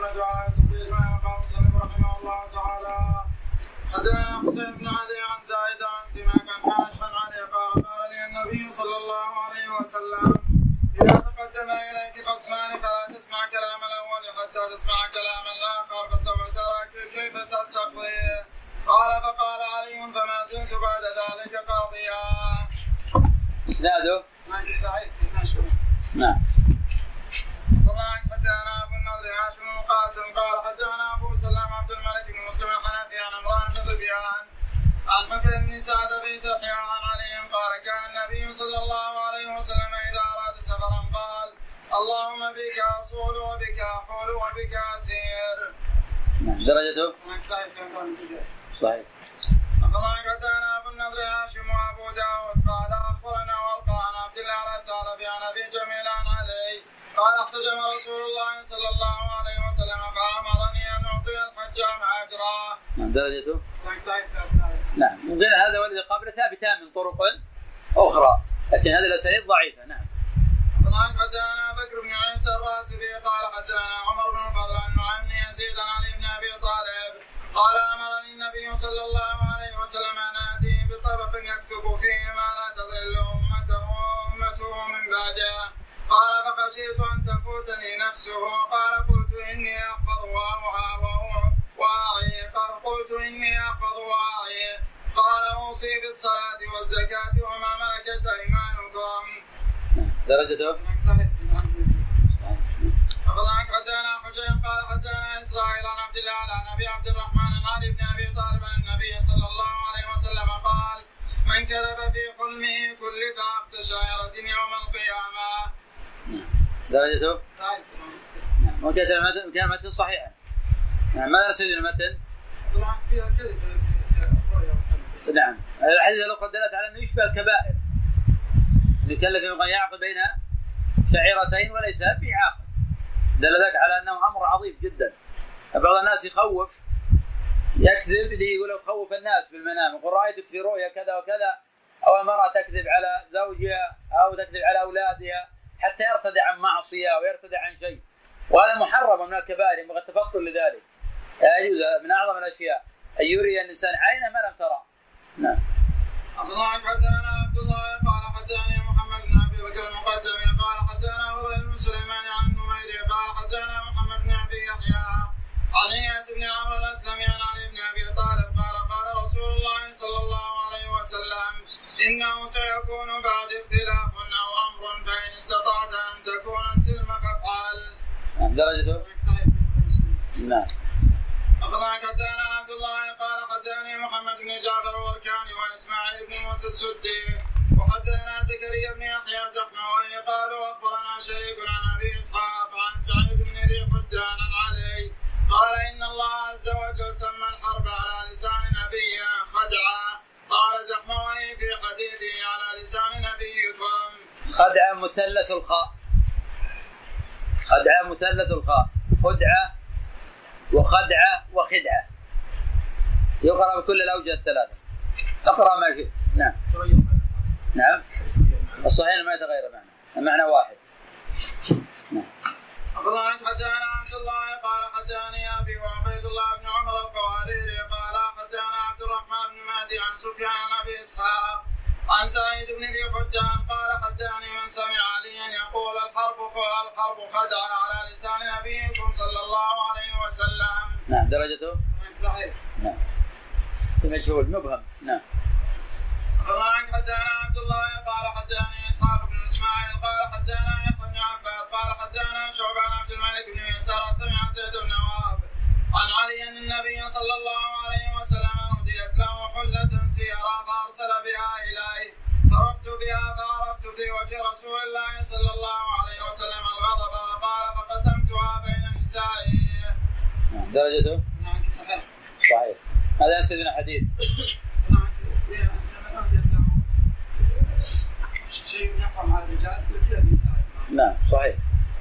على سبيل ما قال مسلم رحمه الله تعالى. حدثنا حسين بن علي عن زايد عن سماك عن حاشم عن علي قال قال لي النبي صلى الله عليه وسلم: إذا تقدم إليك خصمان فلا تسمع كلام الأول حتى تسمع كلام الآخر فسوف ترى كيف تقضي. قال فقال علي: فما زلت بعد ذلك قاضيا. اسناده نعم. والله حدثنا ابو النضر هاشم بن قاسم قال حدثنا ابو سلام عبد الملك بن مسلم الحنفي عن عمران بن سفيان عن مكر بن سعد بن تحيا عن علي قال: كان النبي صلى الله عليه وسلم اذا اراد سفرا قال: اللهم بك اصول وبك احول وبك اسير. درجته صحيح. والله حدثنا ابو النضر هاشم وابو داود قال اخبرنا ورقه عن عبد الله الثعلبي عن ابي جميل عن علي قال: احتجم رسول الله صلى الله عليه وسلم فامرني ان اعطي الحجام اجره. درجته نعم. ممكن هذا والذي قبله ثابتان من طرق اخرى، لكن هذه الاسانيد ضعيفه. نعم. والله حدثنا بكر بن عيسى الراسبي قال حدثنا عمر بن الفضل عن نعيم بن يزيد عن علي بن ابي طالب قال: امرني النبي صلى الله عليه وسلم ان اتيه بطبق يكتب فيه ما لا تضل امته من بعده. قال: فخشيت ان تفوتني نفسه. قال: قلت اني احفظ واعي. قال: اوصي بالصلاه والزكاه وما ملكت ايمانكم. درجته فضلك حدثنا حجين قال حدثنا اسرائيل عن عبد الله عن ابي عبد الرحمن عن علي بن ابي طالب عن النبي صلى الله عليه وسلم قال: من كذب في حلمه كلف عقد شاعرة يوم القيامة. درجته وكان المتن صحيحا. ماذا نسوي المتن؟ طبعا فيها كذب. نعم. الحديث لو دلت على انه يشبه الكبائر اللي كلف يوم يعقد بين شعيرتين وليس بعاقد، دل ذلك على انه امر عظيم جدا. بعض الناس يخوف يكذب اللي يقول يخوف الناس بالمنام، يقول رايتك في رؤيا كذا وكذا، او المراه تكذب على زوجها او تكذب على اولادها حتى يرتدع عن معصيه او يرتدع عن شيء، وهذا محرم من الكبائر، ينبغي التفطن لذلك. لا يجوز، من اعظم الاشياء ان يري الانسان عينه ما لم ترى. نعم. عبد الله حدثنا عبد الله قال حدثني محمد بن ابي بكر المقدمي قال حدثنا هو بن سليمان عن النميري قال حدثنا محمد بن ابي يحيى عن اياس بن عمرو الاسلمي عن علي بن ابي طالب قال: قال رسول الله صلى الله عليه وسلم: انه سيكون بعد اختلاف او امر فان استطعت ان تكون السلم فافعل. درجته نعم. أخبرنا حدثنا عبد الله قال حدثني محمد بن جعفر الوركاني وإسماعيل بن موسى السدي وحدثنا زكريا بن يحيى الزحموي قالوا أخبرنا شريك عن أبي إسحاق عن سعيد بن ذي حدان عن علي قال: إن الله عز وجل سمى الحرب على لسان نبيه خدعة. قال زحموي في حديثه على لسان نبيكم. خدعة مثلث الخاء، خدعة مثلث الخاء، خدعة وخدعة وخدعة، يقرأ بكل الأوجه الثلاثة. اقرأ ما شئت. نعم. نعم. الصحيح ما يتغير معنى، المعنى واحد. نعم. أخبرنا حدثنا عبد الله قال حدثني أبي وعبيد الله بن عمر القواريري قال حدثنا عبد الرحمن بن مهدي عن سفيان عن أبي إسحاق عن سعيد بن ذي حدان قال حدثني من سمع عليا يقول: الحرب خدعة على لسان نبيكم صلى الله عليه وسلم. نعم. درجته نعم. مجهول مبهم. نعم. أخبرنا حدثنا عبد الله قال حدثني إسحاق بن إسماعيل قال حدثنا يحيى بن عباد قال حدثنا شعبة عن عبد الملك بن يسار سمع زيد بن وهب عن علي أن النبي صلى الله عليه وسلم أهديت له حلة سيرا فأرسل بها إليه فرحت بها فعرفت في وجه رسول الله صلى الله عليه وسلم الغضب قال: فقسمتها بين نسائي. درجته نعم صحيح. صحيح. هذا يسدنا حديث. شيء يفهم على الرجال مثل النساء. نعم صحيح.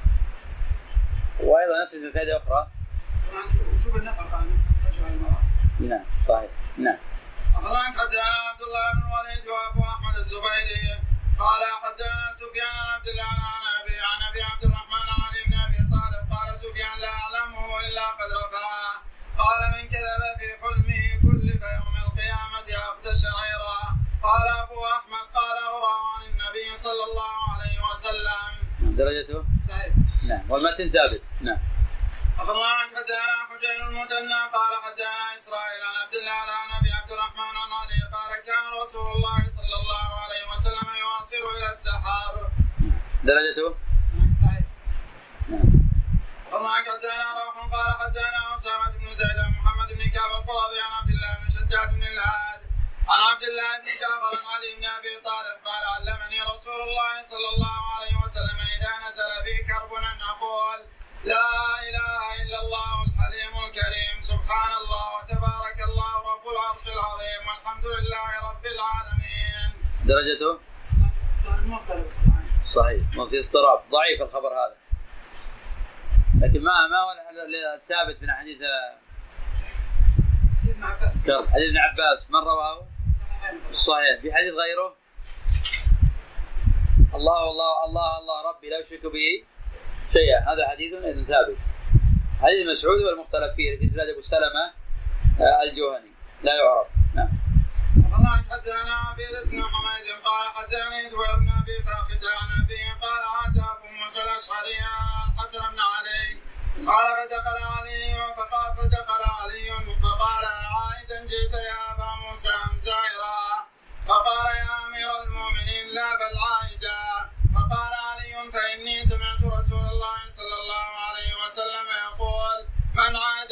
وأيضا نسد فائدة أخرى. وجوب النفقة عن الرجل والمرأة. نعم صحيح. نعم. أخبرنا حدثنا عبد الله بن الوليد وأبو أحمد الزبيري قال حدثنا سفيان عن عبد الله عن أبي عبد الرحمن عن علي بن أبي طالب قال سفيان: لا أعلمه إلا إلا قد رفعه. قال من كذب في حلمه كلف يوم القيامة عقد شعيرا. قال أبو أحمد قال أرى عن النبي صلى الله عليه وسلم. درجته؟ نعم. والمتن ثابت. نعم. أخبرنا عن حدثنا حجين المثنى قال حدثنا إسرائيل عن عبد الله عن أبي عبد الرحمن عن علي قال كان رسول الله صلى الله عليه وسلم يواصل إلى السحر. درجته؟ أخبرنا عن حدثنا روح قال حدثنا أسامة بن زيد عن محمد بن كعب القرظي عن عبد الله بن شداد بن الهاد عن عبد الله بن جعفر عن علي بن أبي طالب قال علمني رسول الله صلى الله عليه وسلم إذا نزل بي كرب أن أقول لا إله إلا الله الحليم الكريم سبحان الله وتبارك الله رب العرش العظيم والحمد لله رب العالمين. درجته؟ صحيح. ما في اضطراب. ضعيف الخبر هذا. لكن ما هو الثابت من حديث كرب. حديث ابن عباس من رواه؟ صحيح. في حديث غيره الله الله الله الله ربي لا يشرك به شيئا. هذا حديث اذن ثابت. حديث مسعود والمختلف فيه في سند ابو سلمة الجهني لا يعرف. نعم. الله حدثنا عبيد بن حميد قال حدثني ذو ابن ابي فاخذ عن ابي قال عاد ابو موسى الاشعري الحسن بن علي قال فدخل علي فقال عائدا جئت يا ابا موسى ام زائرا؟ فقال يا امير المؤمنين لا بل عائدا. فقال علي فاني سمعت رسول الله صلى الله عليه وسلم يقول من عاد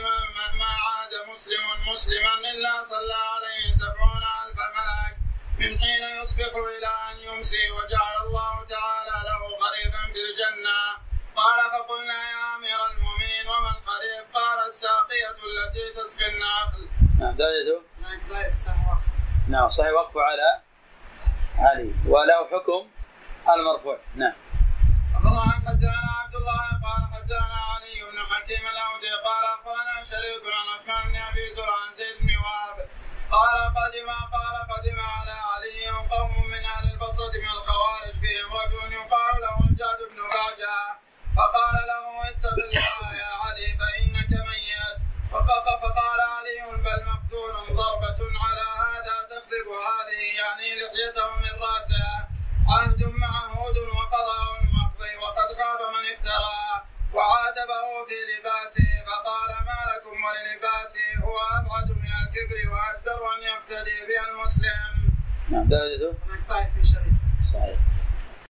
مسلما الا صلى عليه 70,000 ملك من حين يصبح الى ان يمسي وجعل الله تعالى له قريبا في الجنه. قال فقلنا يا امير المؤمنين وما القريب؟ قال الساقيه التي تسقي النخل. نعم. درجته؟ نعم. صحيح. وقف على علي وله حكم المرفوع. نعم. الله عن حدثنا عبد الله قال حدثنا علي بن حكيم الاودي قال اخبرنا شريك عن عثمان بن ابي زرع عن زيد بن وهب قال قدم على علي قوم من اهل البصره من الخوارج فيهم رجل يقال له الجاد بن باجه فقال له اتق الله يا علي فانك ميت. فقال علي بل مقتول ضربه على هذا تخذب هذه يعني لحيته من راسه عهد معه هود وقضاء مقضي وقد خاب من افترى. وعاتبه في لباسه فقال ما لكم وللباسه هو ابعد من الكبر واجدر ان يقتدي به المسلم. نعم. درجته؟